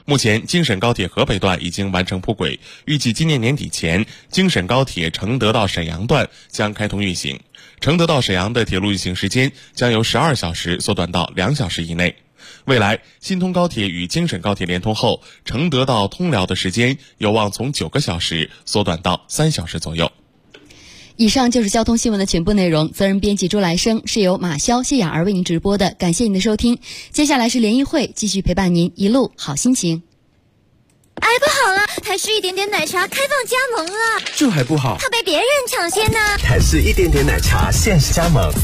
目前京沈高铁河北段已经完成铺轨，预计今年年底前，京沈高铁承德到沈阳段将开通运行。承德到沈阳的铁路运行时间将由12小时缩短到2小时以内。未来，新通高铁与京沈高铁连通后，承德到通辽的时间有望从9个小时缩短到3小时左右。 以上就是交通新闻的全部内容，责任编辑朱来生，是由马潇、谢雅儿为您直播的，感谢您的收听。接下来是联谊会，继续陪伴您一路好心情。 哎，不好了，台式一点点奶茶开放加盟了， 这还不好， 怕被别人抢先呢。 台式一点点奶茶限时加盟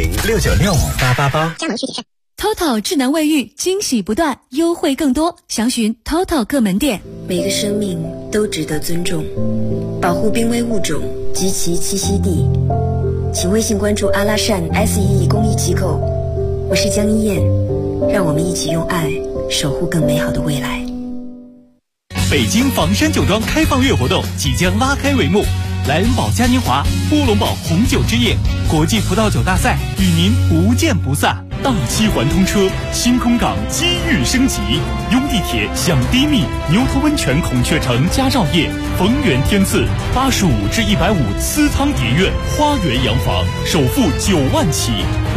400-696-5888，加盟需谨慎。 TOTO 智能卫浴，惊喜不断，优惠更多，详询 TOTO 各门店。 每个生命都值得尊重，保护濒危物种及其栖息地，请微信关注阿拉善 SEE 公益机构。我是江一燕，让我们一起用爱守护更美好的未来。 北京房山酒庄开放月活动即将拉开帷幕，莱恩堡嘉年华、波龙堡红酒之夜、国际葡萄酒大赛与您不见不散。大七环通车，新空港机遇升级，拥地铁享低密，牛头温泉孔雀城佳兆业，逢源天赐85至150私汤叠苑，花园洋房，首付9万起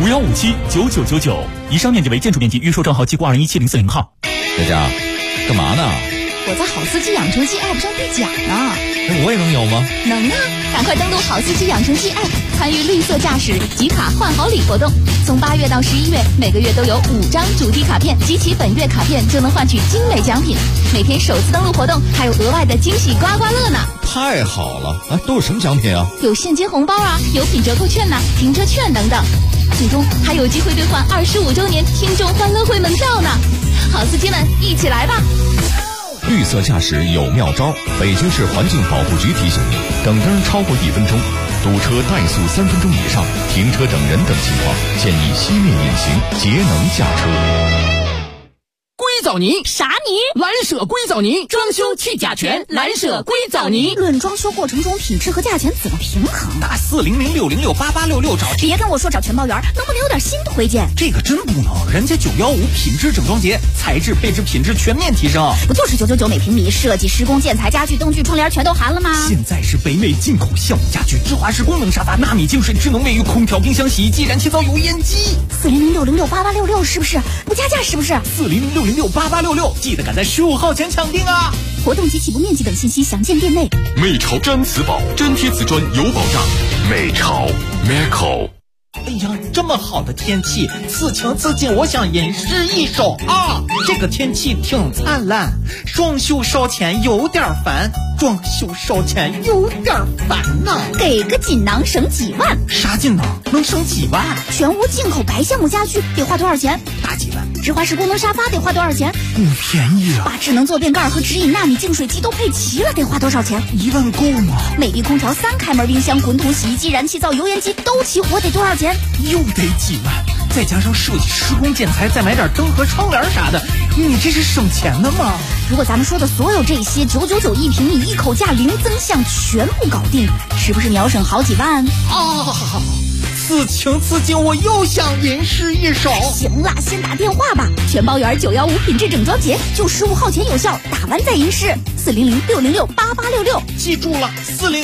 ，51579999。以上面积为建筑面积，预售账号机构2017040号。 佳佳，干嘛呢？ 我在好司机养成系 App 上兑奖呢。 那我也能有吗？ 能啊！赶快登录好司机养成系 App， 参与绿色驾驶集卡换好礼活动。从8月到11月，每个月都有5张主题卡片，集齐本月卡片就能换取精美奖品。每天首次登录活动还有额外的惊喜刮刮乐呢！ 太好了！都有什么奖品啊？ 有现金红包啊，有品折扣券呐，停车券等等。最终还有机会兑换25周年听众欢乐会门票呢！好司机们，一起来吧！ 绿色驾驶有妙招，北京市环境保护局提醒您：等灯超过1分钟，堵车怠速3分钟以上，停车等人等情况，建议熄灭引擎，节能驾车。 硅藻泥啥泥？ 蓝舍硅藻泥，装修去甲醛，蓝舍硅藻泥。 论装修过程中品质和价钱怎么平衡？ 打400-606-8866找。 别跟我说找全包圆，能不能有点新推荐？ 这个真不能，人家915品质整装节，材质配置品质全面提升。 不就是999每平米，设计施工建材家具灯具窗帘全都含了吗？ 现在是北美进口橡木家具，芝华士功能沙发，纳米净水智能卫浴，空调冰箱洗衣机，燃气灶油烟机。 400-606-8866是不是？不加价是不是 ？400-606-8866，记得赶在15号前抢定啊！ 活动及起步面积等信息详见店内。 美潮粘瓷宝，粘贴瓷砖有保障。美潮 Meco。 哎呀，这么好的天气，此情此景，我想吟诗一首啊！这个天气挺灿烂，装修烧钱有点烦，装修烧钱有点烦呐。 给个锦囊省几万？ 啥锦囊能省几万？ 全屋进口白橡木家具得花多少钱？ 大几万。 芝华士功能沙发得花多少钱？ 不便宜啊。 把智能坐便盖和直饮纳米净水机都配齐了，得花多少钱 ？1万够吗？ 美的空调3开门冰箱滚筒洗衣机燃气灶油烟机都齐活，得多少钱？ 又得几万，再加上设计施工建材，再买点灯和窗帘啥的，你这是省钱的吗？ 如果咱们说的所有这些999一平米，一口价零增项全部搞定，是不是秒省好几万？ 此情此景，我又想吟诗一首。 行了，先打电话吧。全包圆915品质整装节，就15号前有效，打完再吟诗。400-606-8866， 记住了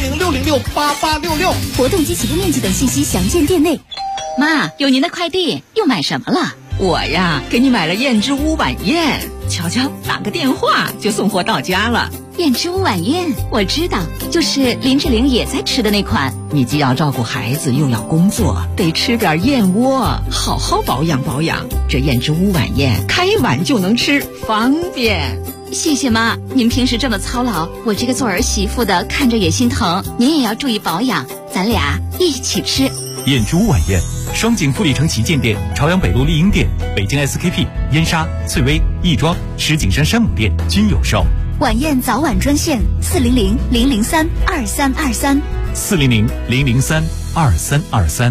，400-606-8866。 活动及起步面积等信息详见店内。 妈，有您的快递，又买什么了？我呀，给你买了燕之屋晚宴，瞧瞧，打个电话就送货到家了。 燕之屋晚宴，我知道，就是林志玲也在吃的那款。 你既要照顾孩子，又要工作，得吃点燕窝，好好保养保养。这燕之屋晚宴，开碗就能吃，方便。 谢谢妈，您平时这么操劳，我这个做儿媳妇的看着也心疼。您也要注意保养，咱俩一起吃。 燕之屋晚宴，双井富力城旗舰店、朝阳北路丽婴店、北京 SKP、燕莎、翠微、亦庄、石景山山姆店均有售。 晚宴早晚专线400-003-2323， 400-003-2323。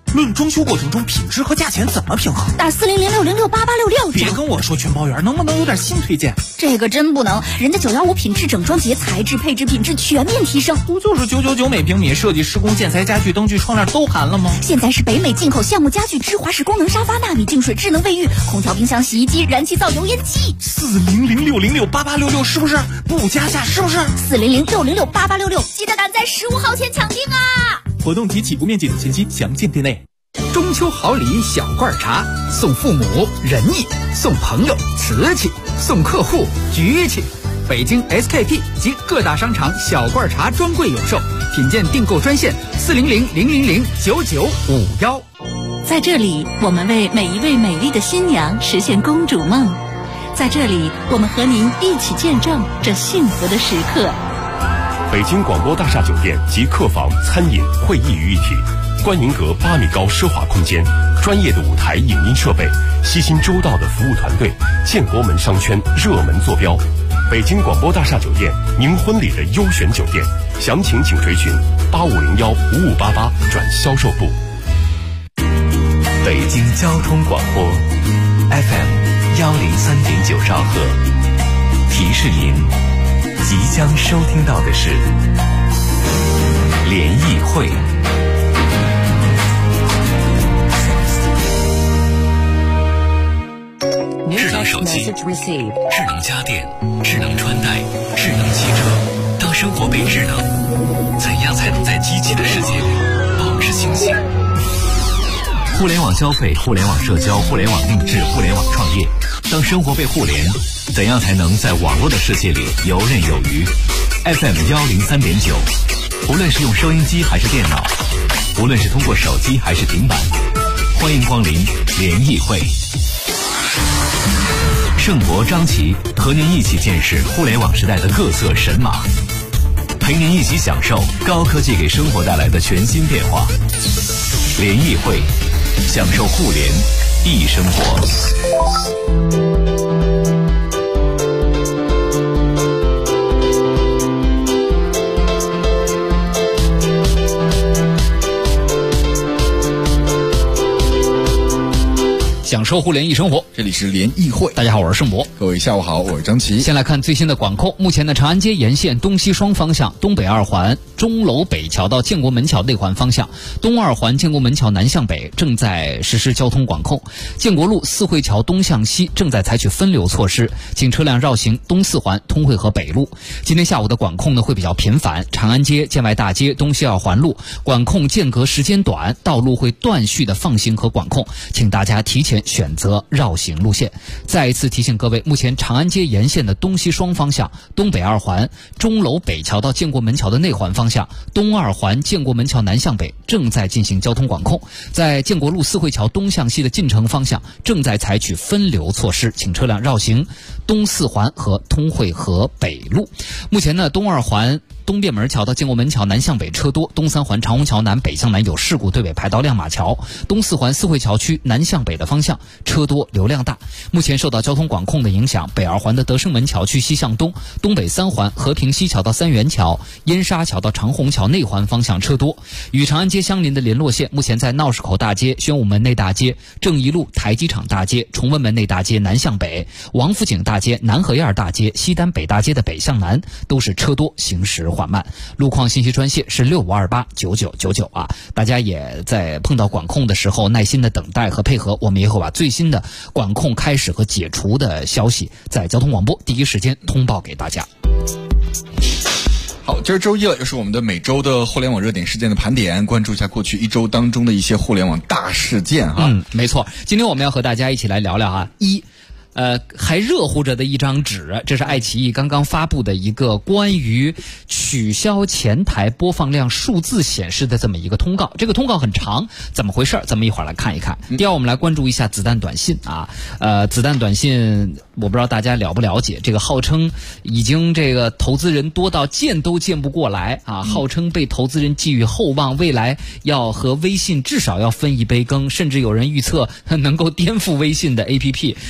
论装修过程中品质和价钱怎么平衡？ 打4006068866。 别跟我说全包圆，能不能有点新推荐？ 这个真不能，人家915品质整装节，材质、配置、品质全面提升。 不就是999每平米，设计、施工、建材、家具、灯具、窗帘都含了吗？ 现在是北美进口橡木家具、芝华士功能沙发、纳米净水、智能卫浴、空调、冰箱、洗衣机、燃气灶、油烟机。 4006068866是不是？不加价是不是 ？4006068866，记得赶在15号前抢订啊！ 活动及起步面积等信息详见店内。 中秋好礼小罐茶，送父母仁义，送朋友瓷器，送客户局气。北京 SKP 及各大商场小罐茶专柜有售，品鉴订购专线40000009951。 在这里，我们为每一位美丽的新娘实现公主梦。在这里，我们和您一起见证这幸福的时刻。 北京广播大厦酒店及客房、餐饮、会议于一体，观迎阁8米高奢华空间，专业的舞台影音设备，悉心周到的服务团队，建国门商圈热门坐标。北京广播大厦酒店，您婚礼的优选酒店，详情请垂询85015588转销售部。 北京交通广播 FM103.9兆赫，提示您即将收听到的是联谊会。智能手机、智能家电、智能穿戴、智能汽车，当生活被智能，怎样才能在机器的世界里保持清醒？互联网消费、互联网社交、互联网定制、互联网创业，当生活被互联，怎样才能在网络的世界里游刃有余？ FM103.9，无论是用收音机还是电脑，无论是通过手机还是平板，欢迎光临联谊会。盛博、张琪和您一起见识互联网时代的各色神马，陪您一起享受高科技给生活带来的全新变化。联谊会，享受互联易生活。 享受互联易生活，这里是联谊会。大家好，我是盛博。各位下午好，我是张琪。先来看最新的管控。目前的长安街沿线东西双方向、东北二环钟楼北桥到建国门桥内环方向、东二环建国门桥南向北正在实施交通管控。建国路四惠桥东向西正在采取分流措施，请车辆绕行东四环通惠河北路。今天下午的管控呢会比较频繁，长安街、建外大街、东西二环路管控间隔时间短，道路会断续的放行和管控，请大家提前选择绕行路线。再一次提醒各位，目前长安街沿线的东西双方向、东北二环钟楼北桥到建国门桥的内环方向、东二环建国门桥南向北正在进行交通管控。在建国路四惠桥东向西的进城方向正在采取分流措施，请车辆绕行东四环和通惠河北路。目前呢，东二环东便门桥到建国门桥南向北车多，东三环长虹桥南北向南有事故，对北排到亮马桥，东四环四惠桥区南向北的方向车多流量大。目前受到交通管控的影响，北二环的德胜门桥区西向东、东北三环和平西桥到三元桥、燕沙桥到长虹桥内环方向车多。与长安街相邻的联络线目前在闹市口大街、宣武门内大街、正一路台机场大街、崇文门内大街南向北、王府井大街、南河沿大街、西单北大街的北向南都是车多，行驶缓慢。路况信息专线是65289999啊，大家也在碰到管控的时候耐心的等待和配合，我们也会把最新的管控开始和解除的消息在交通广播第一时间通报给大家。 好，今儿周一了，又是我们的每周的互联网热点事件的盘点，关注一下过去一周当中的一些互联网大事件哈。 没错，今天我们要和大家一起来聊聊啊，还热乎着的一张纸，这是爱奇艺刚刚发布的一个关于取消前台播放量数字显示的这么一个通告。这个通告很长，怎么回事？咱们一会儿来看一看。第二，我们来关注一下子弹短信啊。子弹短信，我不知道大家了不了解，这个号称已经这个投资人多到见都见不过来啊，号称被投资人寄予厚望，未来要和微信至少要分一杯羹，甚至有人预测能够颠覆微信的 APP 啊。究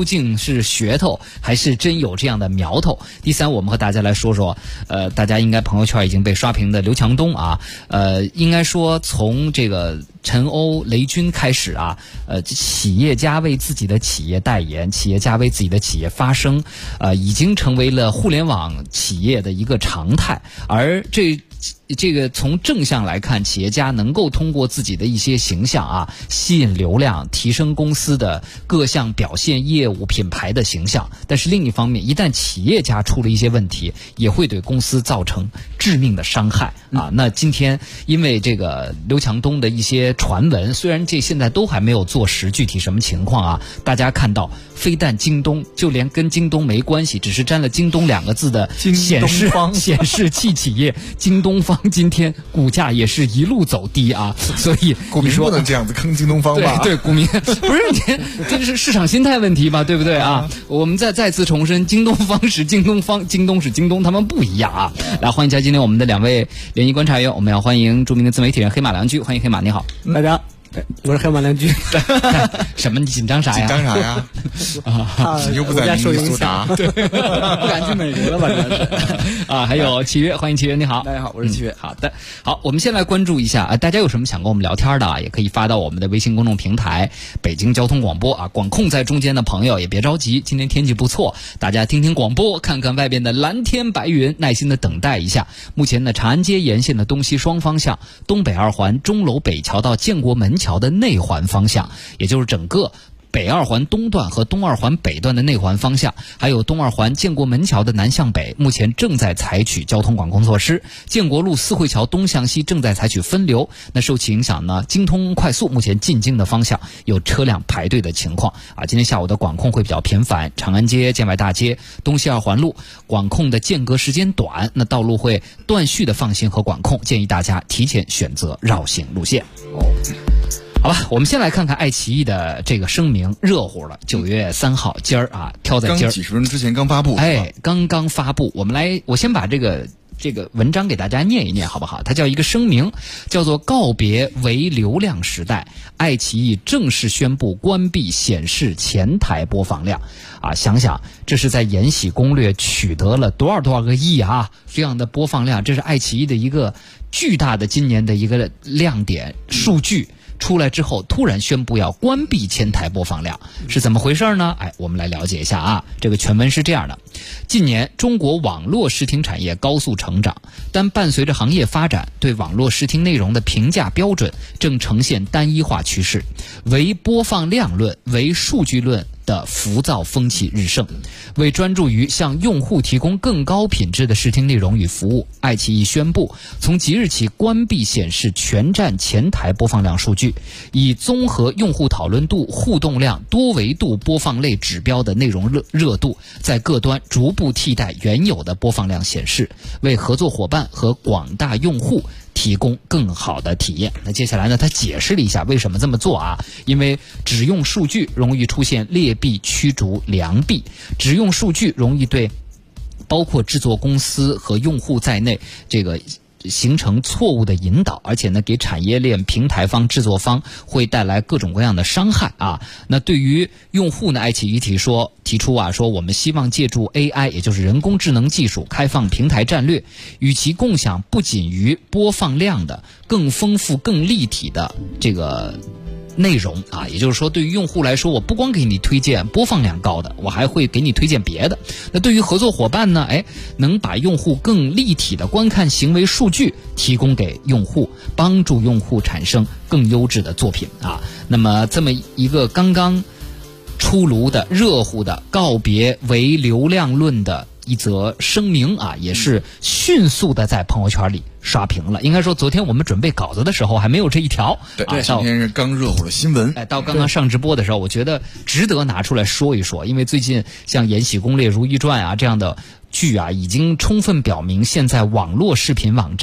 竟是噱头还是真有这样的苗头？第三，我们和大家来说说，大家应该朋友圈已经被刷屏的刘强东啊，应该说从这个陈欧、雷军开始啊，企业家为自己的企业代言，企业家为自己的企业发声，已经成为了互联网企业的一个常态。而这个从正向来看，企业家能够通过自己的一些形象啊，吸引流量，提升公司的各项表现、业务、品牌的形象。但是另一方面，一旦企业家出了一些问题，也会对公司造成致命的伤害啊。那今天因为这个刘强东的一些传闻，虽然这现在都还没有坐实具体什么情况啊，大家看到非但京东，就连跟京东没关系，只是沾了京东2个字的显示器企业京东方今天股价也是一路走低啊，所以股民不能这样子坑京东方吧？ 对，股民不是这是市场心态问题吧？对不对啊？我们再次重申，京东方是京东方，京东是京东，他们不一样啊！来，欢迎加今天我们的2位联谊观察员，我们要欢迎著名的自媒体人黑马良驹，欢迎黑马，你好， 大家。我是黑马良驹。 什么？你紧张啥呀？ 紧张啥呀？你又不在明尼苏达， 对，不敢去美国了吧？主要是啊，还有契约，欢迎契约，你好， 大家好，我是契约。 好的，好，我们先来关注一下大家有什么想跟我们聊天的啊，也可以发到我们的微信公众平台北京交通广播啊。管控在中间的朋友也别着急，今天天气不错，大家听听广播，看看外边的蓝天白云，耐心的等待一下。目前呢，长安街沿线的东西双方向，东北2环钟楼北桥到建国门桥的内环方向，也就是整个北2环东段和东2环北段的内环方向，还有东2环建国门桥的南向北，目前正在采取交通管控措施。建国路四惠桥东向西正在采取分流。那受其影响呢，京通快速目前进京的方向有车辆排队的情况啊。今天下午的管控会比较频繁，长安街、建外大街、东西2环路管控的间隔时间短，那道路会断续的放行和管控，建议大家提前选择绕行路线。好吧，我们先来看看爱奇艺的这个声明，热乎了。9月3号，今儿啊，挑在今儿， 刚几十分钟之前刚发布， 刚刚发布。我先把这个文章给大家念一念，好不好？它叫一个声明，叫做告别唯流量时代，爱奇艺正式宣布关闭显示前台播放量。啊，想想这是在《延禧攻略》取得了多少个亿啊，这样的播放量，这是爱奇艺的一个巨大的今年的一个亮点数据。出来之后突然宣布要关闭前台播放量，是怎么回事呢？我们来了解一下啊。这个全文是这样的：近年中国网络视听产业高速成长，但伴随着行业发展，对网络视听内容的评价标准正呈现单一化趋势，唯播放量论、唯数据论的浮躁风气日盛。为专注于向用户提供更高品质的视听内容与服务，爱奇艺宣布从即日起关闭显示全站前台播放量数据，以综合用户讨论度、互动量、多维度播放类指标的内容热度，在各端逐步替代原有的播放量显示，为合作伙伴和广大用户提供更好的体验。那接下来呢，他解释了一下为什么这么做啊？因为只用数据容易出现劣币驱逐良币，只用数据容易对包括制作公司和用户在内这个形成错误的引导，而且呢，给产业链平台方、制作方会带来各种各样的伤害啊。那对于用户呢，爱奇艺提出啊，说我们希望借助 AI， 也就是人工智能技术，开放平台战略，与其共享不仅于播放量的更丰富、更立体的这个内容啊，也就是说，对于用户来说，我不光给你推荐播放量高的，我还会给你推荐别的。那对于合作伙伴呢，能把用户更立体的观看行为数据提供给用户，帮助用户产生更优质的作品啊。那么这么一个刚刚出炉的热乎的告别唯流量论的一则声明啊，也是迅速的在朋友圈里刷屏了。应该说，昨天我们准备稿子的时候还没有这一条。 对，今天是刚热乎的新闻。 到刚刚上直播的时候，我觉得值得拿出来说一说，因为最近像《延禧攻略》《如懿传》啊这样的剧啊，已经充分表明现在网络视频网站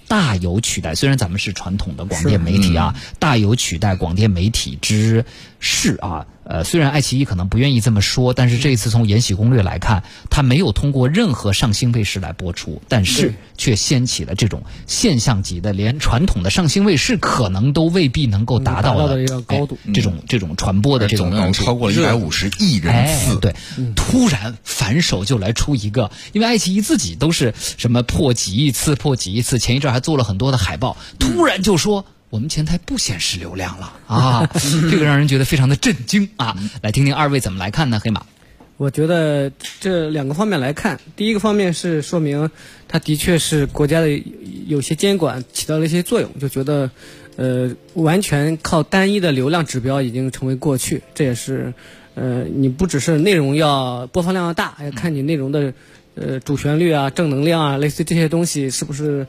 大有取代，虽然咱们是传统的广电媒体啊，大有取代广电媒体之势啊。虽然爱奇艺可能不愿意这么说，但是这一次从《延禧攻略》来看，它没有通过任何上星卫视来播出，但是却掀起了这种现象级的，连传统的上星卫视可能都未必能够达到的一个高度， 这种传播的这种高度， 超过了150亿人次。 对，突然反手就来出一个，因为爱奇艺自己都是什么破几亿次，前一阵还做了很多的海报，突然就说我们前台不显示流量了啊，这个让人觉得非常的震惊啊！来听听二位怎么来看呢？黑马， 我觉得这2个方面来看，第一个方面是说明它的确是国家的有些监管起到了一些作用，就觉得完全靠单一的流量指标已经成为过去，这也是你不只是内容要播放量要大，还要看你内容的主旋律啊、正能量啊，类似这些东西是不是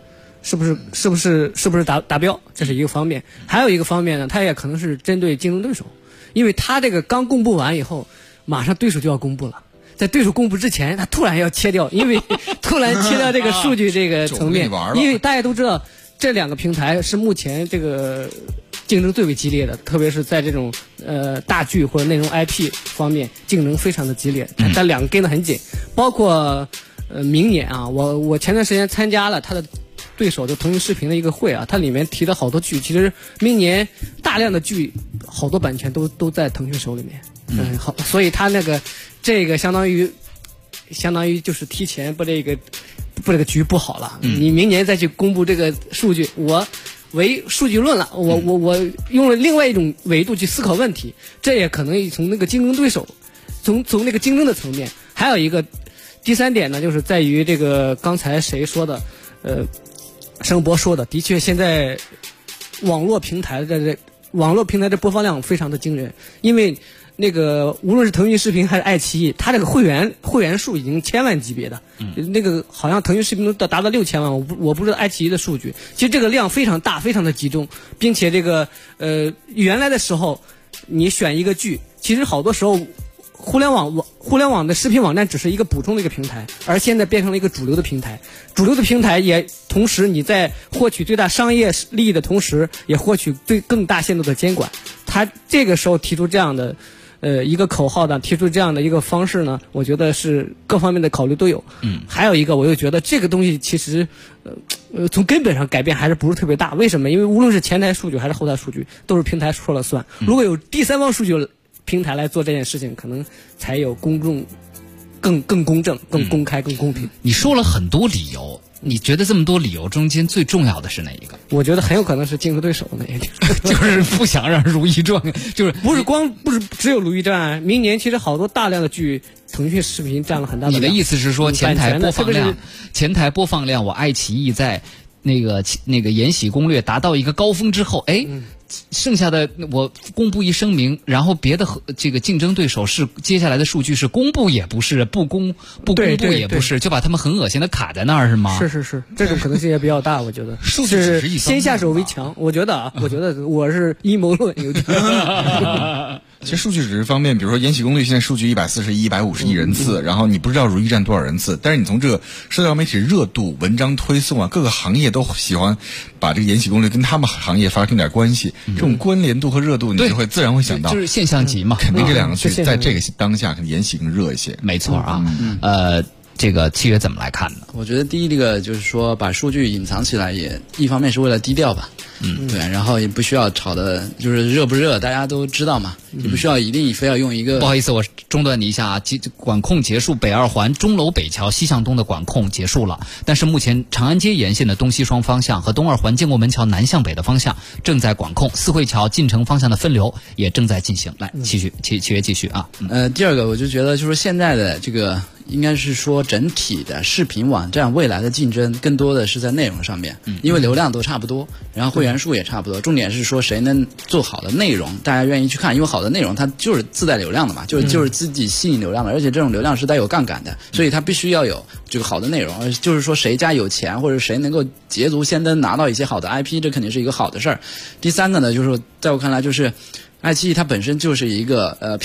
达标，这是一个方面。还有一个方面呢，它也可能是针对竞争对手，因为它这个刚公布完以后，马上对手就要公布了，在对手公布之前，它突然要切掉，因为突然切掉这个数据这个层面，因为大家都知道这2个平台是目前这个竞争最为激烈的，特别是在这种大剧或者内容 IP 方面竞争非常的激烈，它2个跟得很紧。包括明年啊，我前段时间参加了它的对手就腾讯视频的一个会啊，它里面提了好多剧，其实明年大量的剧好多版权都在腾讯手里面，好，所以它这个相当于就是提前把这个局布好了，你明年再去公布这个数据，我为数据论了，我用了另外一种维度去思考问题，这也可能从那个竞争对手，从那个竞争的层面。还有一个第3点呢，就是在于这个刚才谁说的，盛博说的，的确现在网络平台的播放量非常的惊人，因为那个无论是腾讯视频还是爱奇艺，它这个会员数已经1000万级别的，那个好像腾讯视频都达到6000万，我不知道爱奇艺的数据。其实这个量非常大，非常的集中，并且这个原来的时候你选一个剧，其实好多时候互联网的视频网站只是一个补充的一个平台，而现在变成了一个主流的平台。主流的平台也同时你在获取最大商业利益的同时，也获取更大限度的监管。他这个时候提出这样的一个口号的，提出这样的一个方式呢，我觉得是各方面的考虑都有。还有一个，我又觉得这个东西其实从根本上改变还是不是特别大。为什么？因为无论是前台数据还是后台数据，都是平台说了算。如果有第3方数据平台来做这件事情，可能才有公众更公正、更公开、更公平。 你说了很多理由，你觉得这么多理由中间最重要的是哪一个？ 我觉得很有可能是竞争对手那一点， 就是不想让《如懿传》，就是不是只有《如懿传》，明年其实好多大量的剧，腾讯视频占了很大的量。 你的意思是说前台播放量，我爱奇艺在那个《延禧攻略》达到一个高峰之后，剩下的我公布一声明，然后别的这个竞争对手是接下来的数据是公布也不是，不公布也不是，就把他们很恶心的卡在那儿是吗？ 是，这种可能性也比较大，我觉得是先下手为强。我觉得我是阴谋论有点。 其实数据只是方面，比如说《延禧攻略》现在数据140亿、150亿人次，然后你不知道《如懿传》多少人次，但是你从这个社交媒体热度、文章推送啊，各个行业都喜欢把这个《延禧攻略》跟他们行业发生点关系，这种关联度和热度，你就会自然会想到， 就是现象级嘛。 肯定这2个剧在这个当下，肯定《延禧》更热一些。 没错啊，这个契约怎么来看呢？ 我觉得第一个就是说把数据隐藏起来，也一方面是为了低调吧，对，然后也不需要炒的就是热不热大家都知道嘛，也不需要一定非要用一个。 不好意思，我中断你一下啊，管控结束，北2环钟楼北桥西向东的管控结束了，但是目前长安街沿线的东西双方向和东2环建国门桥南向北的方向正在管控，四惠桥进城方向的分流也正在进行。来，契约继续啊。 第二个我就觉得就是现在的这个应该是说整体的视频网站未来的竞争更多的是在内容上面，因为流量都差不多，然后会员数也差不多，重点是说谁能做好的内容大家愿意去看，因为好的内容它就是自带流量的嘛，就是自己吸引流量的，而且这种流量是带有杠杆的，所以它必须要有这个好的内容，而就是说谁家有钱或者谁能够捷足先登拿到一些好的 IP， 这肯定是一个好的事儿。第3个呢，就是在我看来就是爱奇艺它本身就是一个偏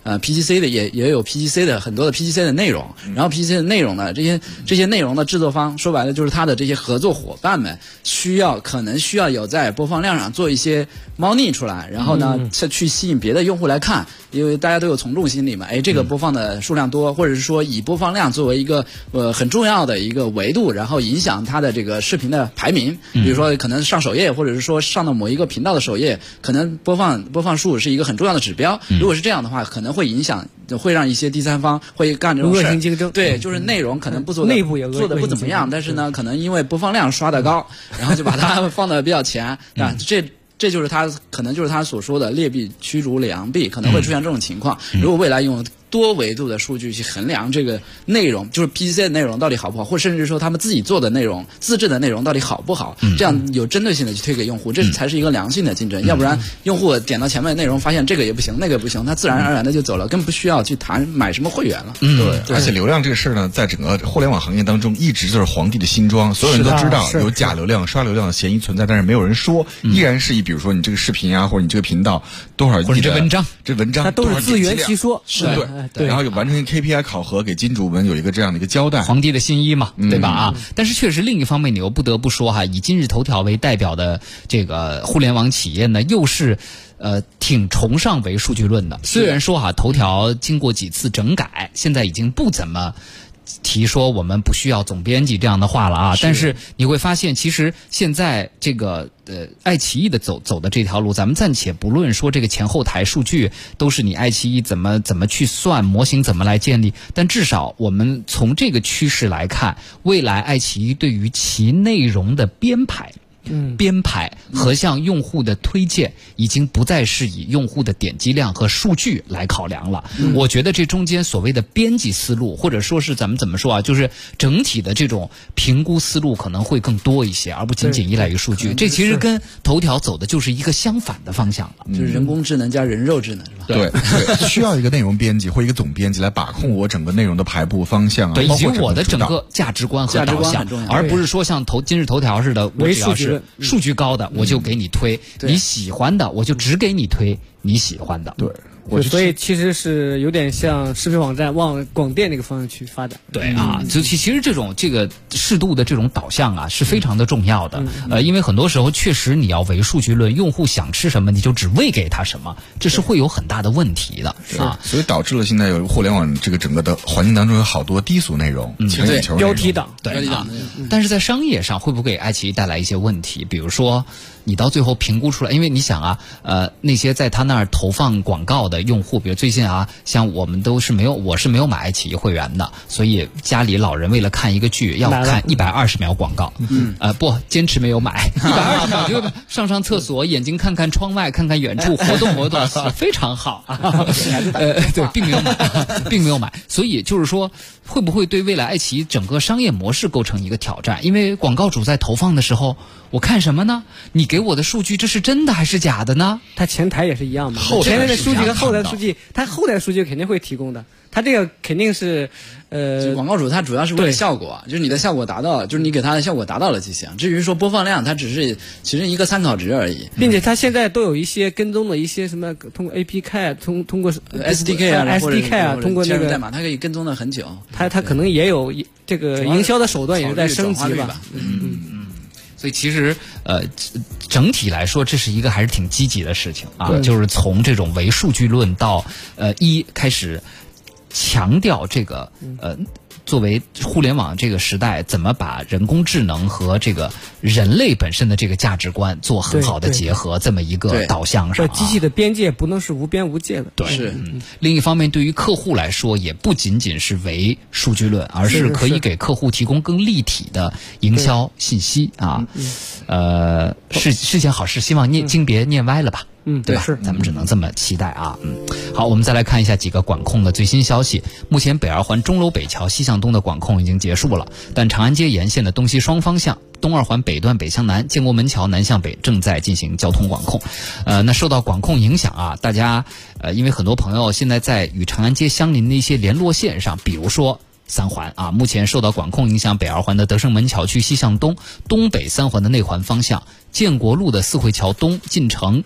PGC 的也有 PGC 的很多的 PGC 的内容，然后 PGC 的内容呢，这些内容的制作方说白了就是他的这些合作伙伴们可能需要有在播放量上做一些猫腻出来，然后呢去吸引别的用户来看，因为大家都有从众心理嘛，这个播放的数量多，或者是说以播放量作为一个很重要的一个维度，然后影响它的这个视频的排名，比如说可能上首页，或者是说上到某一个频道的首页，可能播放数是一个很重要的指标。如果是这样的话，可能会影响，会让一些第三方会干这种事， 恶性竞争。 对，就是内容可能不做的， 内部也做的不怎么样，但是呢，可能因为播放量刷得高，然后就把它放得比较前啊，这就是他可能就是他所说的劣币驱逐良币，可能会出现这种情况。如果未来用多维度的数据去衡量这个内容，就是 PGC 的内容到底好不好，或甚至说他们自己做的内容、自制的内容到底好不好，这样有针对性的去推给用户，这才是一个良性的竞争。要不然用户点到前面的内容，发现这个也不行，那个不行，他自然而然的就走了，根本不需要去谈买什么会员了。 对，而且流量这个事儿呢，在整个互联网行业当中一直就是皇帝的新装，所有人都知道有假流量、刷流量的嫌疑存在，但是没有人说，依然是以比如说你这个视频啊，或者你这个频道多少亿的， 或者这文章， 它都是自圆其说， 对，然后有完成KPI 考核，给金主们有一个这样的一个交代， 皇帝的新衣嘛，对吧啊？但是确实另一方面，你又不得不说哈，以今日头条为代表的这个互联网企业呢，又是挺崇尚唯数据论的。虽然说哈，头条经过几次整改，现在已经不怎么提说我们不需要总编辑这样的话了啊，但是你会发现，其实现在这个爱奇艺的走的这条路，咱们暂且不论说这个前后台数据都是你爱奇艺怎么去算，模型怎么来建立，但至少我们从这个趋势来看，未来爱奇艺对于其内容的编排和向用户的推荐已经不再是以用户的点击量和数据来考量了。我觉得这中间所谓的编辑思路，或者说是咱们怎么说啊，就是整体的这种评估思路可能会更多一些，而不仅仅依赖于数据。这其实跟头条走的就是一个相反的方向了， 就是人工智能加人肉智能，是吧？ 对，需要一个内容编辑或一个总编辑来把控我整个内容的排布方向啊， 对，以及我的整个价值观和导向，而不是说像今日头条似的，我只要是数据高的我就给你推，你喜欢的我就只给你推你喜欢的。 对，所以其实是有点像视频网站往广电那个方向去发展。 对啊，就其实这个适度的这种导向啊是非常的重要的。因为很多时候确实你要唯数据论，用户想吃什么你就只喂给他什么，这是会有很大的问题的啊。 所以导致了现在有互联网这个整个的环境当中有好多低俗内容、抢眼球内容、 标题党。 对啊，但是在商业上会不会给爱奇艺带来一些问题？比如说你到最后评估出来，因为你想啊，那些在他那儿投放广告的用户，比如最近啊，像我是没有买爱奇艺会员的，所以家里老人为了看一个剧要看120秒广告，坚持没有买120秒，就上厕所，眼睛看看窗外，看看远处，活动，非常好。对，并没有买，所以就是说，会不会对未来爱奇艺整个商业模式构成一个挑战？因为广告主在投放的时候，我看什么呢？你给我的数据，这是真的还是假的呢？ 它前台也是一样的，前台的数据和后台的数据，它后台的数据肯定会提供的。它这个肯定是， 广告主他主要是为了效果，就是你的效果达到了，就是你给他的效果达到了就行。至于说播放量，它只是其实一个参考值而已。 并且它现在都有一些跟踪的一些什么，通过 APK 通过 SDK 啊 SDK 啊，通过那个代码，它可以跟踪的很久。 它可能也有这个营销的手段也是在升级吧。 所以其实整体来说，这是一个还是挺积极的事情啊，就是从这种唯数据论到开始强调这个作为互联网这个时代，怎么把人工智能和这个人类本身的这个价值观做很好的结合，这么一个导向上， 机器的边界不能是无边无界的。 对，是。另一方面，对于客户来说，也不仅仅是唯数据论，而是可以给客户提供更立体的营销信息啊。是件好事，希望经别念歪了吧。对吧？咱们只能这么期待啊。好，我们再来看一下几个管控的最新消息。目前北二环钟楼北桥西向东的管控已经结束了，但长安街沿线的东西双方向、东二环北段北向南、建国门桥南向北正在进行交通管控。那受到管控影响啊，大家因为很多朋友现在在与长安街相邻的一些联络线上，比如说三环啊，目前受到管控影响，北二环的德胜门桥区西向东、东北三环的内环方向、建国路的四惠桥东进城、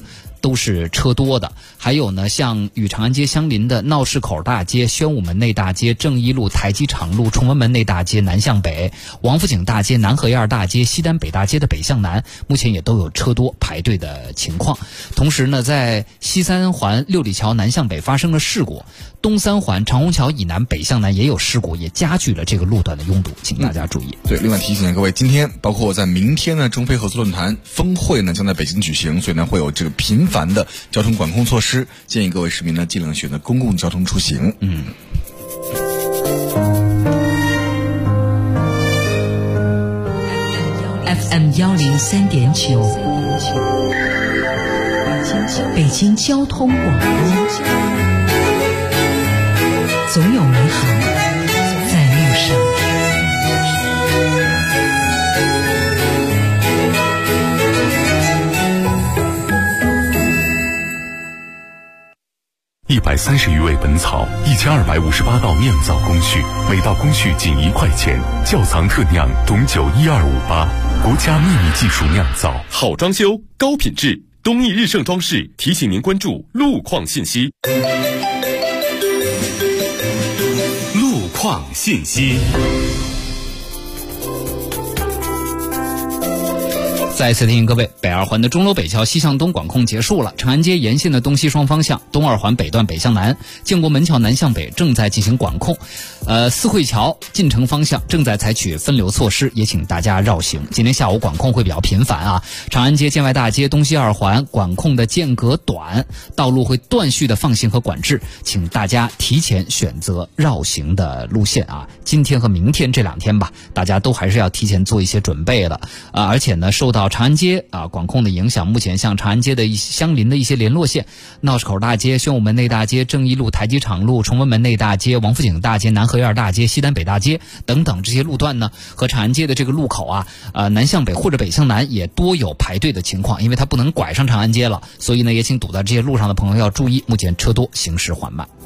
都是车多的。还有呢，像与长安街相邻的闹市口大街、宣武门内大街、正一路、台基厂路、崇文门内大街南向北、王府井大街、南河沿儿大街、西单北大街的北向南，目前也都有车多排队的情况。同时呢，在西三环六里桥南向北发生了事故，东三环长虹桥以南北向南也有事故，也加剧了这个路段的拥堵，请大家注意。 对，另外提醒各位，今天包括在明天呢，中非合作论坛峰会呢将在北京举行，所以呢会有这个频繁的交通管控措施，建议各位市民呢尽量选择公共交通出行。 FM 103.9，北京交通广播，总有美好在路上。 130余味本草，1258道酿造工序，每道工序仅1块钱。窖藏特酿董酒1258，国家秘密技术酿造， 好装修，高品质。东义日盛装饰提醒您关注路况信息。路况信息。 再次提醒各位，北二环的钟楼北桥西向东管控结束了，长安街沿线的东西双方向、东二环北段北向南、建国门桥南向北正在进行管控。四惠桥进城方向正在采取分流措施，也请大家绕行。今天下午管控会比较频繁啊，长安街、建外大街、东西二环管控的间隔短，道路会断续的放行和管制，请大家提前选择绕行的路线啊。今天和明天这2天吧，大家都还是要提前做一些准备的啊。而且呢，受到长安街管控的影响，目前像长安街的相邻的一些联络线，闹市口大街、宣武门内大街、正一路、台基厂路、崇文门内大街、王府井大街、南河沿大街、西单北大街等等这些路段呢，和长安街的这个路口南向北或者北向南也多有排队的情况，因为它不能拐上长安街了，所以呢，也请堵在这些路上的朋友要注意，目前车多，行驶缓慢。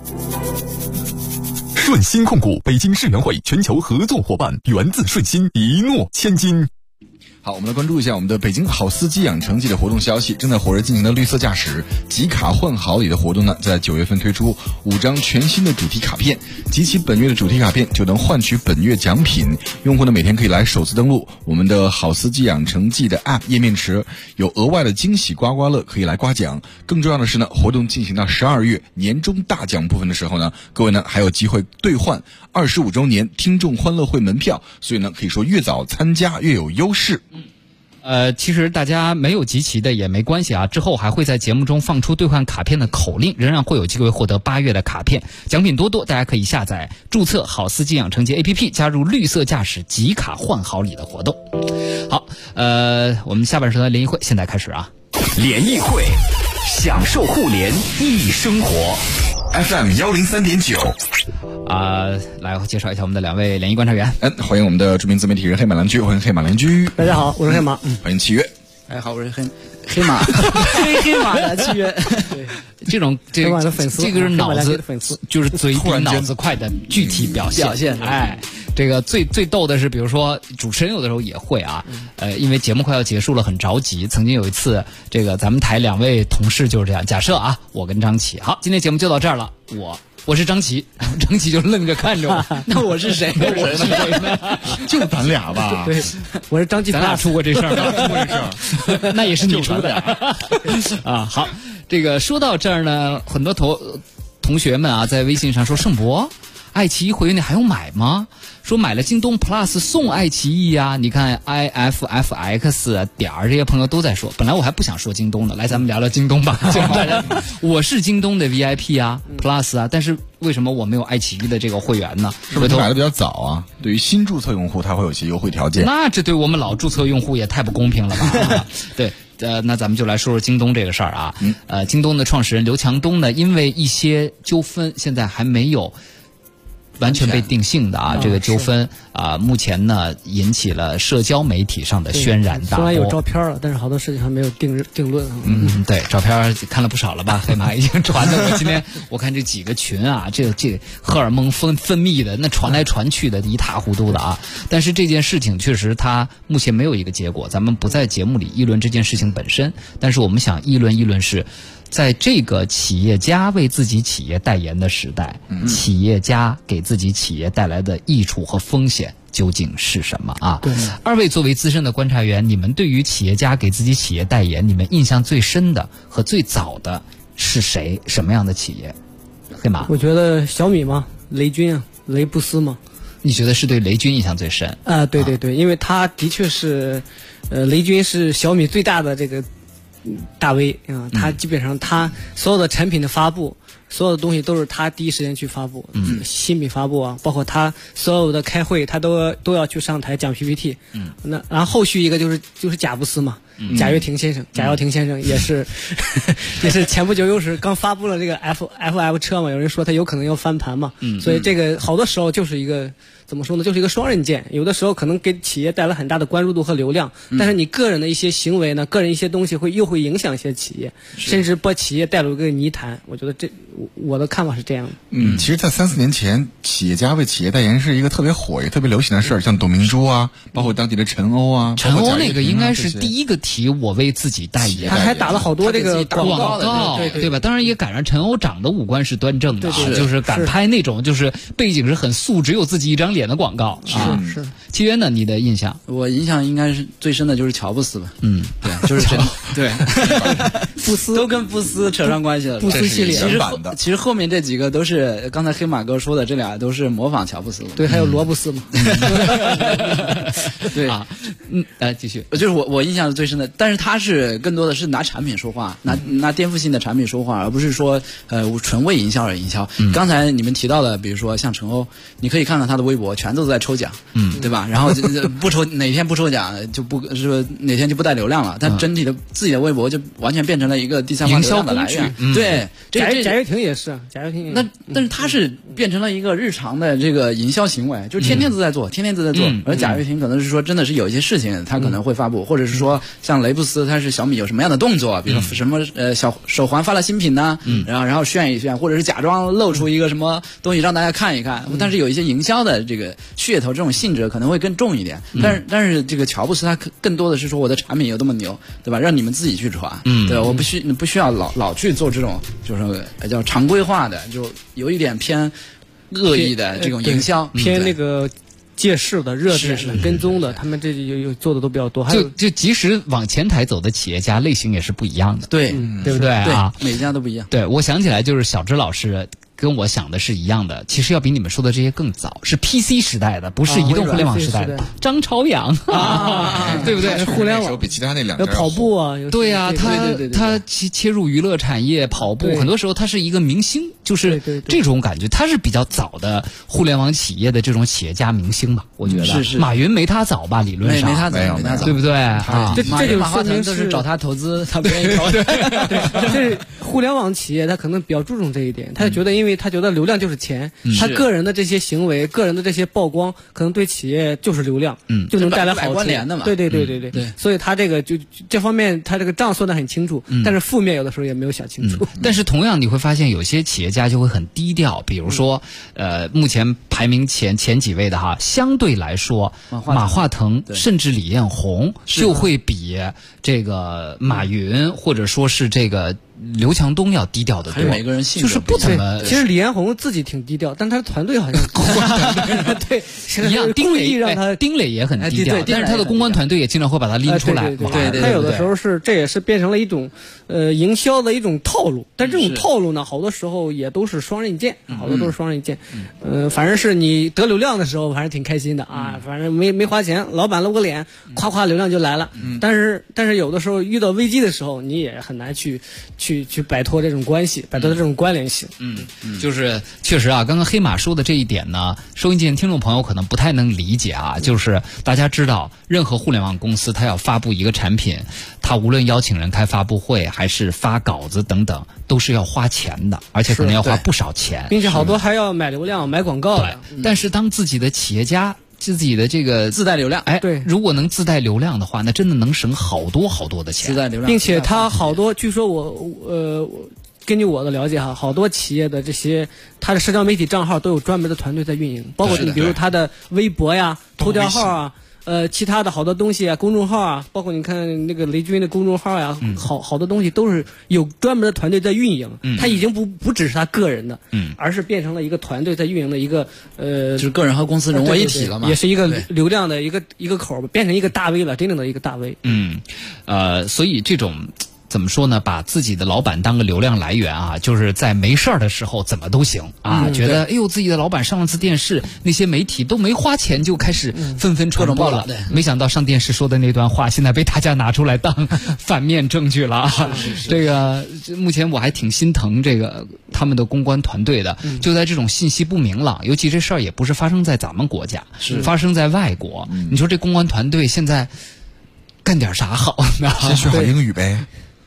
顺鑫控股北京世园会全球合作伙伴，源自顺鑫，一诺千金。 好，我们来关注一下我们的北京好司机养成记的活动消息。正在火热进行的绿色驾驶集卡换好礼的活动呢，在9月份推出5张全新的主题卡片，集齐本月的主题卡片就能换取本月奖品。用户呢每天可以来首次登录我们的好司机养成记的 App 页面时，有额外的惊喜刮刮乐可以来刮奖。更重要的是呢，活动进行到12月年终大奖部分的时候呢，各位呢还有机会兑换25周年听众欢乐会门票，所以呢可以说越早参加越有优势。 其实大家没有集齐的也没关系啊，之后还会在节目中放出兑换卡片的口令，仍然会有机会获得8月的卡片，奖品多多，大家可以下载注册好司机养成记 APP， 加入绿色驾驶集卡换好礼的活动。好，我们下半时段联谊会现在开始啊。 联谊会，享受互联易生活。 FM 103.9。 来介绍一下我们的2位联谊观察员。 欢迎我们的著名自媒体人黑马蓝居，欢迎黑马蓝居。 大家好，我是黑马。 欢迎七月。 大家好，我是黑马黑马的七月。 对，这个的粉丝，这个是脑子粉丝，就是嘴比脑子快的具体表现。这个最逗的是，比如说主持人有的时候也会啊，因为节目快要结束了，很着急。曾经有一次，这个咱们台2位同事就是这样，假设啊，我跟张琪，好，今天节目就到这儿了，我是张琪，张琪就愣着看着我，那我是谁？我是谁呢？ 就咱俩吧。 对，我是张琪， 咱俩出过这事儿吗？那也是你出的啊。好，这个说到这儿呢，很多同学们啊，在微信上说盛博，爱奇艺会员你还用买吗？说买了京东 Plus 送爱奇艺啊，你看 IFFX 点这些朋友都在说，本来我还不想说京东的，来咱们聊聊京东吧。我是京东的 VIP 啊 Plus 啊，但是为什么我没有爱奇艺的这个会员呢？ 是不是买的比较早啊？对于新注册用户，它会有些优惠条件。 那这对我们老注册用户也太不公平了吧？对。那咱们就来说说京东这个事儿啊。京东的创始人刘强东呢，因为一些纠纷，现在还没有完全被定性的这个纠纷目前呢引起了社交媒体上的轩然大波。 虽然有照片了，但是好多事情还没有定论。 对，照片看了不少了吧？黑马已经传的，我今天我看这几个群这荷尔蒙分泌的那传来传去的一塌糊涂的但是这件事情确实它目前没有一个结果，咱们不在节目里议论这件事情本身，但是我们想议论是在这个企业家为自己企业代言的时代，企业家给自己企业带来的益处和风险究竟是什么对， 二位作为资深的观察员，你们对于企业家给自己企业代言，你们印象最深的和最早的是谁？什么样的企业？黑马， 我觉得小米嘛，雷军雷布斯嘛。 你觉得是对雷军印象最深？ 对，因为他的确是，雷军是小米最大的这个大 V 他基本上他所有的产品的发布，所有的东西都是他第一时间去发布，新品发布包括他所有的开会，他都要去上台讲 PPT。那然后后续一个就是贾布斯嘛。贾跃亭先生也是也是前不久又是刚发布了这个 FF 车嘛，有人说他有可能要翻盘嘛，所以这个好多时候就是一个怎么说呢，就是一个双刃剑，有的时候可能给企业带来很大的关注度和流量，但是你个人的一些行为呢，个人一些东西又会影响一些企业，甚至把企业带入一个泥潭。我觉得我的看法是这样的。 其实在3-4年前，企业家为企业代言是一个特别火也特别流行的事儿，像董明珠包括当地的陈欧陈欧那个应该是第一个提我为自己代言， 他还打了好多这个广告，对吧？当然也赶上陈欧长得五官是端正的就是敢拍那种就是背景是很素，只有自己一张脸的广告。 是。 契约呢？你的印象？ 我印象应该是最深的就是乔布斯吧。对，就是对， 布斯都跟布斯扯上关系了。 布斯系列， 其实后面这几个都是刚才黑马哥说的，这俩都是模仿乔布斯的。 对，还有罗布斯嘛。 对继续。 就是我印象最深的，但是他是更多的是拿产品说话，拿颠覆性的产品说话，而不是说纯为营销而营销。刚才你们提到的，比如说像陈欧，你可以看到他的微博，全都在抽奖，对吧？然后不抽哪天不抽奖就不是哪天就不带流量了，他整体的自己的微博就完全变成了一个第三方流量的来源。对， 贾跃亭也是， 但是他是变成了一个日常的这个营销行为，就是天天都在做，而贾跃亭可能是说真的是有一些事情他可能会发布，或者是说像雷布斯他是小米有什么样的动作，比如说什么小手环发了新品呢，然后炫一炫，或者是假装露出一个什么东西让大家看一看，但是有一些营销的这个噱头这种性质可能会更重一点。但是这个乔布斯他更多的是说我的产品有多么牛，对吧？让你们自己去传，对吧？我不需要老去做这种就是叫常规化的，就有一点偏恶意的这种营销， 偏那个借势的、热点的、跟踪的，他们这有做的都比较多。还有就即使往前台走的企业家类型也是不一样的， 对对不对啊？ 每家都不一样。 对，我想起来就是小芝老师跟我想的是一样的，其实要比你们说的这些更早，是 PC 时代的，不是移动互联网时代的。张朝阳对不对？ 互联网比其他那两家跑步对啊，他切入娱乐产业，跑步很多时候他是一个明星，就是这种感觉，他是比较早的互联网企业的这种企业家明星吧，我觉得。 是马云没他早吧，理论上没他早， 对不对？ 这就马化腾都是找他投资，他不愿意投。 这互联网企业他可能比较注重这一点，他就觉得因为他觉得流量就是钱，他个人的这些行为、个人的这些曝光，可能对企业就是流量，就能带来好处。 关联的嘛。 对，所以他这个就这方面，他这个账算得很清楚，但是负面有的时候也没有想清楚。 但是同样你会发现，有些企业家就会很低调，比如说，目前排名前几位的相对来说，马化腾甚至李彦宏就会比这个马云或者说是这个刘强东要低调的多， 每个人性格就是不怎么。 其实李彦宏自己挺低调，但他的团队好像对一样。丁磊也很低调，但是他的公关团队也经常会把他拎出来。 对，他有的时候这也是变成了一种营销的一种套路，但这种套路呢，好多时候也都是双刃剑，反正是你得流量的时候，反正挺开心的啊，反正没花钱，老板露个脸，夸流量就来了。但是有的时候遇到危机的时候，你也很难去去摆脱这种关系，摆脱这种关联性。 就是确实啊，刚刚黑马说的这一点呢，收音机前听众朋友可能不太能理解啊。就是大家知道，任何互联网公司它要发布一个产品，它无论邀请人开发布会还是发稿子等等，都是要花钱的，而且可能要花不少钱， 并且好多还要买流量、买广告的。 但是当自己的企业家自己的这个自带流量， 对， 如果能自带流量的话，那真的能省好多好多的钱。 自带流量， 并且它好多，据说根据我的了解哈，好多企业的这些它的社交媒体账号都有专门的团队在运营，包括你比如它的微博呀、头条号啊。其他的好多东西啊，公众号啊，包括你看那个雷军的公众号呀，好多东西都是有专门的团队在运营。他已经不只是他个人的，而是变成了一个团队在运营的一个就是个人和公司融为一体了嘛， 也是一个流量的一个口，变成一个大 V 了，真正的一个大 V。 所以这种。怎么说呢？把自己的老板当个流量来源啊，就是在没事儿的时候怎么都行啊。觉得哎呦，自己的老板上了次电视，那些媒体都没花钱就开始纷纷传播了。没想到上电视说的那段话，现在被大家拿出来当反面证据了。这个目前我还挺心疼这个他们的公关团队的，就在这种信息不明朗，尤其这事儿也不是发生在咱们国家，是发生在外国。你说这公关团队现在干点啥好呢？ 先学好英语呗。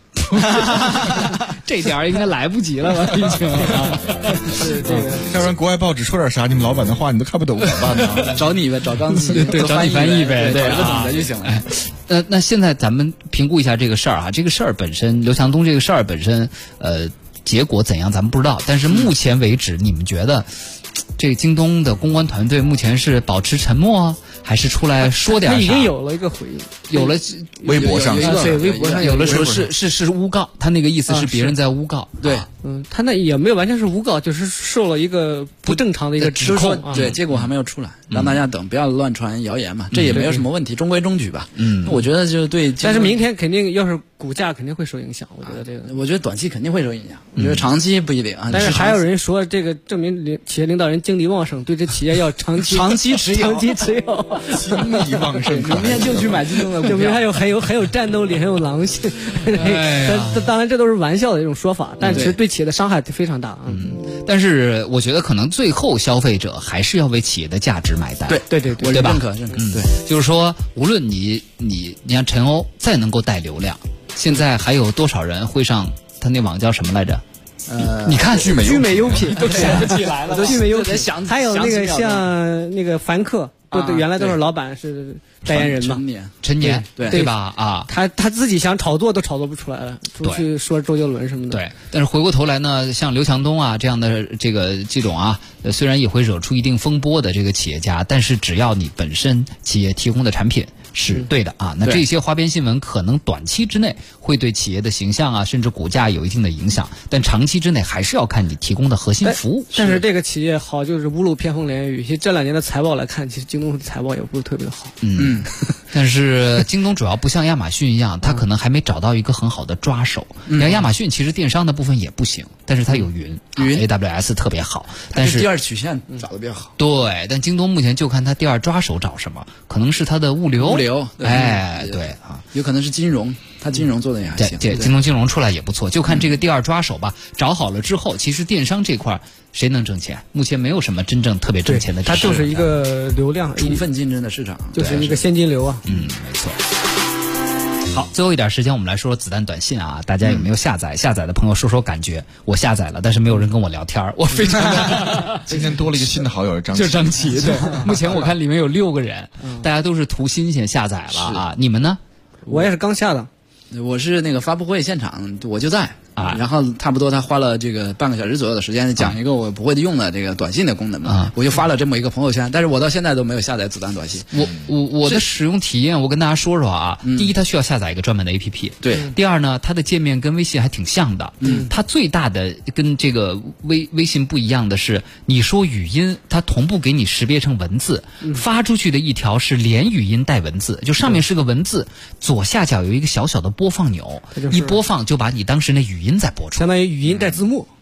这点儿应该来不及了吧？已经。 是这个，要不然国外报纸说点啥，你们老板的话你都看不懂怎么办呢？ 找你呗，找钢琴， 对，找你翻译呗，对， 找一个懂的就行了。 那现在咱们评估一下这个事儿啊，这个事儿本身，刘强东这个事儿本身，结果怎样咱们不知道，但是目前为止，你们觉得这个京东的公关团队目前是保持沉默啊，还是出来说点啥？ 他已经有了一个回应， 有了微博上， 对，微博上有了说是诬告，他那个意思是别人在诬告， 对， 他那也没有完全是诬告，就是受了一个不正常的一个指控， 对，结果还没有出来，让大家等，不要乱传谣言嘛，这也没有什么问题，中规中矩吧。我觉得就对， 但是明天肯定要是股价肯定会受影响，我觉得这个， 我觉得短期肯定会受影响，我觉得长期不一定啊。 但是还有人说，这个证明企业领导人精力旺盛，对这企业要长期持有， 精力旺盛， 明天就去买京东的股票， 证明很有战斗力，很有狼性。当然这都是玩笑的一种说法，但其实对企业的伤害非常大。 但是我觉得可能最后消费者还是要为企业的价值买单。 对， 我认可。 对，就是说，无论你像陈欧再能够带流量，现在还有多少人会上他那网叫什么来着？你看聚美优品都想不起来了， 聚美优品，还有那个像那个凡客。对，原来都是老板是代言人嘛， 陈年对吧？啊， 他自己想炒作都炒作不出来了，出去说周杰伦什么的。 对，但是回过头来呢，像刘强东啊这样的这种啊，虽然也会惹出一定风波的这个企业家，但是只要你本身企业提供的产品是对的啊，那这些花边新闻可能短期之内会对企业的形象啊，甚至股价有一定的影响，但长期之内还是要看你提供的核心服务。 但是这个企业好就是屋漏偏逢连夜雨，其实这2年的财报来看，其实京东的财报也不是特别的好。 但是京东主要不像亚马逊一样，它可能还没找到一个很好的抓手。你看亚马逊其实电商的部分也不行，但是它有云 AWS 特别好，但是第二曲线找的比较好。 对，但京东目前就看它第二抓手找什么，可能是它的物流。对啊， 有可能是金融，它金融做的也还行。 对，京东金融出来也不错，就看这个第二抓手吧。找好了之后，其实电商这块谁能挣钱？目前没有什么真正特别挣钱的。 它就是一个流量充分竞争的市场， 就是一个现金流啊。 没错。好，最后一点时间，我们来说说子弹短信啊，大家有没有下载？下载的朋友说说感觉。我下载了，但是没有人跟我聊天，我非常今天多了一个新的好友张琪， 就张琪。对，目前我看里面有6个人，大家都是图新鲜下载了啊。你们呢？ 我也是刚下的。 我是那个发布会现场，我就在啊，然后差不多他花了这个半个小时左右的时间讲一个我不会用的这个短信的功能嘛，我就发了这么一个朋友圈，但是我到现在都没有下载子弹短信。 我的使用体验，我跟大家说说啊。第一，它需要下载一个专门的 APP。 对。 第二呢，它的界面跟微信还挺像的。它最大的跟这个微信不一样的是，你说语音，它同步给你识别成文字，发出去的一条是连语音带文字，就上面是个文字，左下角有一个小小的播放钮，一播放就把你当时那语音再播出， 相当于语音带字幕。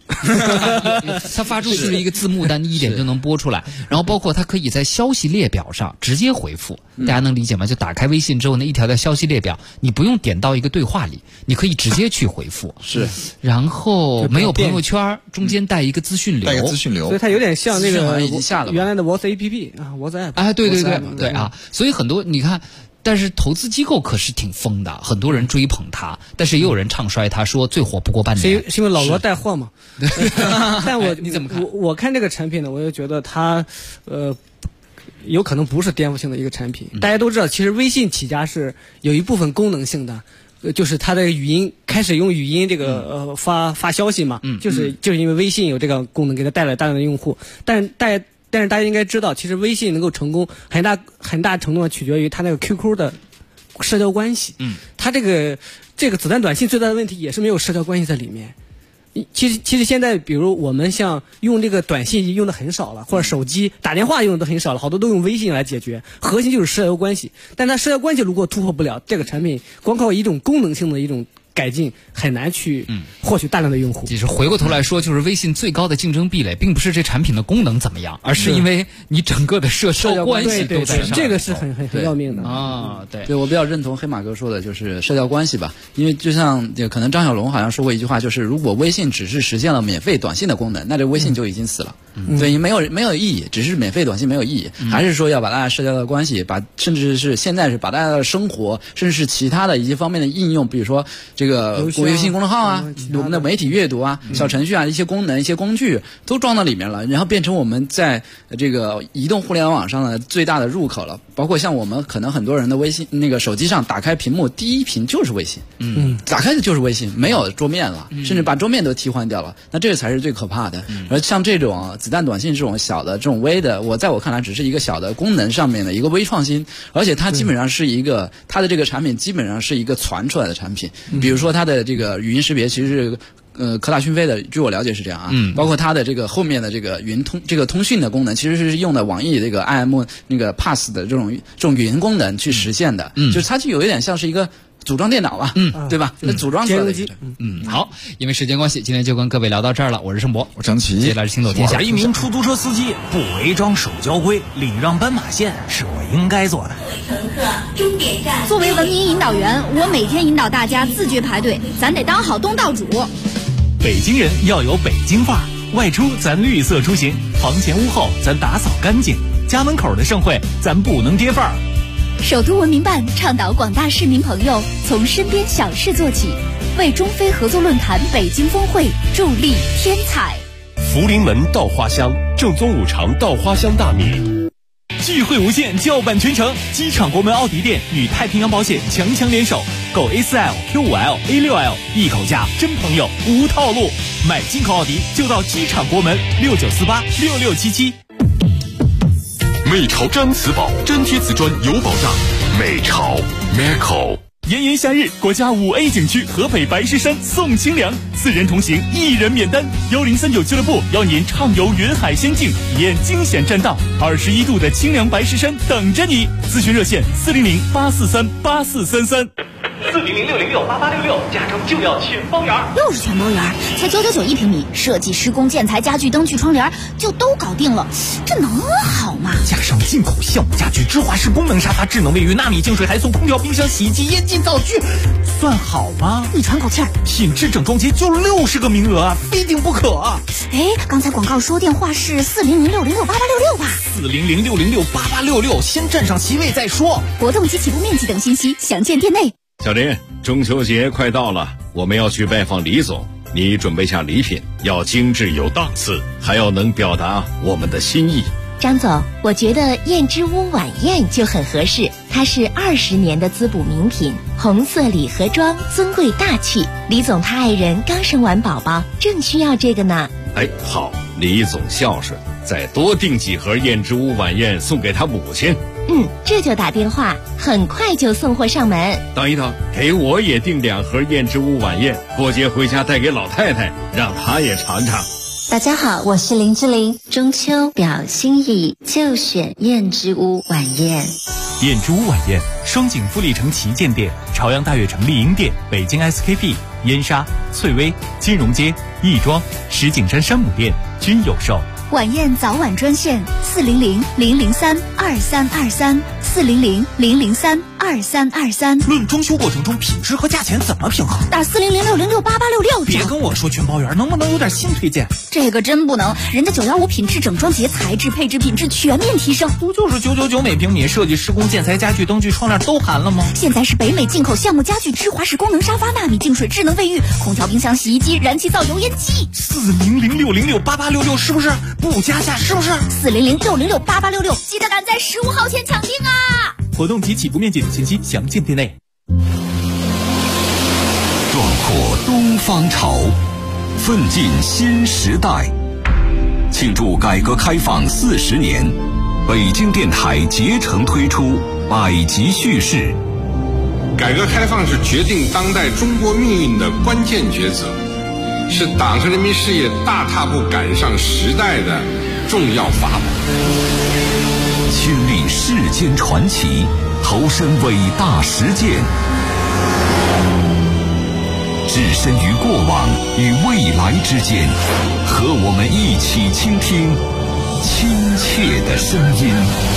它发出就是一个字幕，但你一点就能播出来。然后包括它可以在消息列表上直接回复，大家能理解吗？就打开微信之后，那一条条消息列表，你不用点到一个对话里，你可以直接去回复。 是， 然后没有朋友圈，中间带一个资讯流， 带一个资讯流， 所以它有点像那个原来的 WhatsApp APP 啊 ，WhatsApp 啊，对啊，所以很多你看。但是投资机构可是挺疯的，很多人追捧它，但是也有人唱衰它，说最火不过半年。 是因为老罗带货嘛？但你怎么看？ 我看这个产品呢，我就觉得它有可能不是颠覆性的一个产品。大家都知道，其实微信起家是有一部分功能性的，就是它的语音开始用语音这个发消息嘛，就是因为微信有这个功能，给它带来大量的用户，但是大家应该知道，其实微信能够成功，很大程度上取决于它那个 QQ 的社交关系。它这个子弹短信最大的问题也是没有社交关系在里面。其实现在，比如我们像用这个短信用的很少了，或者手机打电话用的很少了，好多都用微信来解决，核心就是社交关系。但它社交关系如果突破不了，这个产品光靠一种功能性的一种改进很难去获取大量的用户。 其实回过头来说，就是微信最高的竞争壁垒，并不是这产品的功能怎么样，而是因为你整个的社交关系都在上。 这个是很要命的啊！ 对，我比较认同黑马哥说的，就是社交关系吧。因为就像可能张小龙好像说过一句话，就是如果微信只是实现了免费短信的功能，那这微信就已经死了。对，没有意义，只是免费短信没有意义，还是说要把大家社交的关系，甚至是现在是把大家的生活，甚至是其他的一些方面的应用，比如说这个微信公众号啊，我们的媒体阅读啊、小程序啊，一些功能、一些工具都装到里面了，然后变成我们在这个移动互联网上的最大的入口了。包括像我们可能很多人的微信那个手机上打开屏幕，第一屏就是微信，打开的就是微信，没有桌面了，甚至把桌面都替换掉了。那这个才是最可怕的。而像这种子弹短信这种小的、这种微的，在我看来只是一个小的功能上面的一个微创新，而且它基本上是一个它的这个产品基本上是一个传出来的产品。比如说它的这个语音识别其实是科大讯飞的，据我了解是这样啊。包括它的这个后面的这个通讯的功能，其实是用的网易这个 IM 那个 Pass 的这种语音功能去实现的。就是它就有一点像是一个组装电脑吧，对吧？组装出来的。 好，因为时间关系，今天就跟各位聊到这儿了。我是盛博， 我张琪， 接下来是行走天下。 我是一名出租车司机，不违章守交规，礼让斑马线是我应该做的。 乘客，终点站。作为文明引导员，我每天引导大家自觉排队，咱得当好东道主。 北京人要有北京范儿，外出咱绿色出行，房前屋后咱打扫干净，家门口的盛会咱不能跌范儿。 首都文明办倡导广大市民朋友从身边小事做起，为中非合作论坛北京峰会助力添彩。 福临门稻花香，正宗五常稻花香大米。 聚会无限，叫板全城。机场国门奥迪店与太平洋保险强联手，购 A4L、Q5L、A6L， 一口价，真朋友无套路。买进口奥迪就到机场国门69486677。 美潮毡瓷宝，粘贴瓷砖有保障。美潮 Meco。 炎炎夏日，国家5A 景区河北白石山送清凉，4人同行1人免单。1039俱乐部邀您畅游云海仙境，体验惊险栈道，21度的清凉白石山等着你。咨询热线400-843-8433。 400-606-8866，家中就要全包圆。 又是全包圆，才991平米，设计、施工、建材、家具、灯具、窗帘就都搞定了，这能好吗？ 加上进口项目家具、芝华士功能沙发、智能卫浴、纳米净水，还送空调、冰箱、洗衣机、烟机、灶具，算好吗？ 你喘口气儿， 品质整装节就60个名额啊，非订不可啊！ 哎，刚才广告说电话是400-606-8866吧 ？400-606-8866，先占上席位再说。 活动及起步面积等信息详见店内。 小林，中秋节快到了，我们要去拜访李总，你准备下礼品，要精致有档次，还要能表达我们的心意。 张总，我觉得燕之屋晚宴就很合适，它是20年的滋补名品，红色礼盒装，尊贵大气。李总他爱人刚生完宝宝，正需要这个呢。 哎，好，李总孝顺，再多订几盒燕之屋晚宴送给他母亲。 这就打电话，很快就送货上门。 等一等，给我也订2盒燕之屋晚宴，过节回家带给老太太，让她也尝尝。 大家好，我是林志玲，中秋表心意就选燕之屋晚宴。 燕之屋晚宴，双井富力城旗舰店、朝阳大悦城丽婴店、北京 SKP 燕莎、翠微、金融街、亦庄、石景山山姆店均有售。 晚宴早晚专线400-003-2323，400-003-2323。 论装修过程中品质和价钱怎么平衡？ 打400-606-8866。 别跟我说全包圆，能不能有点新推荐？ 这个真不能，人家915品质整装节材质配置品质全面提升， 不就是999每平米，设计施工建材家具灯具窗帘都含了吗？ 现在是北美进口项目家具芝华士功能沙发、纳米净水智能卫浴、空调冰箱洗衣机、燃气灶油烟机。 400-606-8866是不是？不加价是不是 ？400-606-8866，记得赶在15号前抢订啊！ 活动及起步面积等信息详见店内。 壮阔东方潮，奋进新时代。庆祝改革开放40年，北京电台竭诚推出百集叙事。 改革开放是决定当代中国命运的关键抉择，是党和人民事业大踏步赶上时代的重要法宝。 亲历世间传奇，投身伟大实践，置身于过往与未来之间，和我们一起倾听亲切的声音。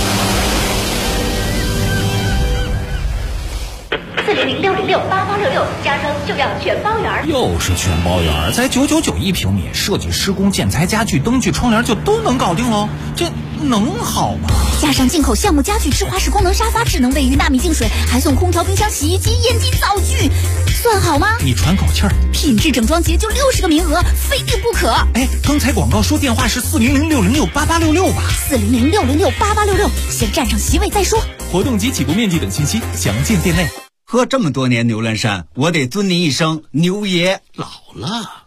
400-606-8866，家装就要全包圆。 又是全包圆，在999一平米，设计施工建材家具灯具窗帘就都能搞定喽，这能好吗？ 加上进口项目家具芝华士功能沙发、智能卫浴、纳米净水，还送空调冰箱洗衣机烟机灶具，算好吗？ 你喘口气儿， 品质整装节就60个名额，非订不可。 哎，刚才广告说电话是400-606-8866吧 ？400-606-8866，先占上席位再说。 活动及起步面积等信息详见店内。 喝这么多年牛栏山，我得尊您一声牛爷。 老了。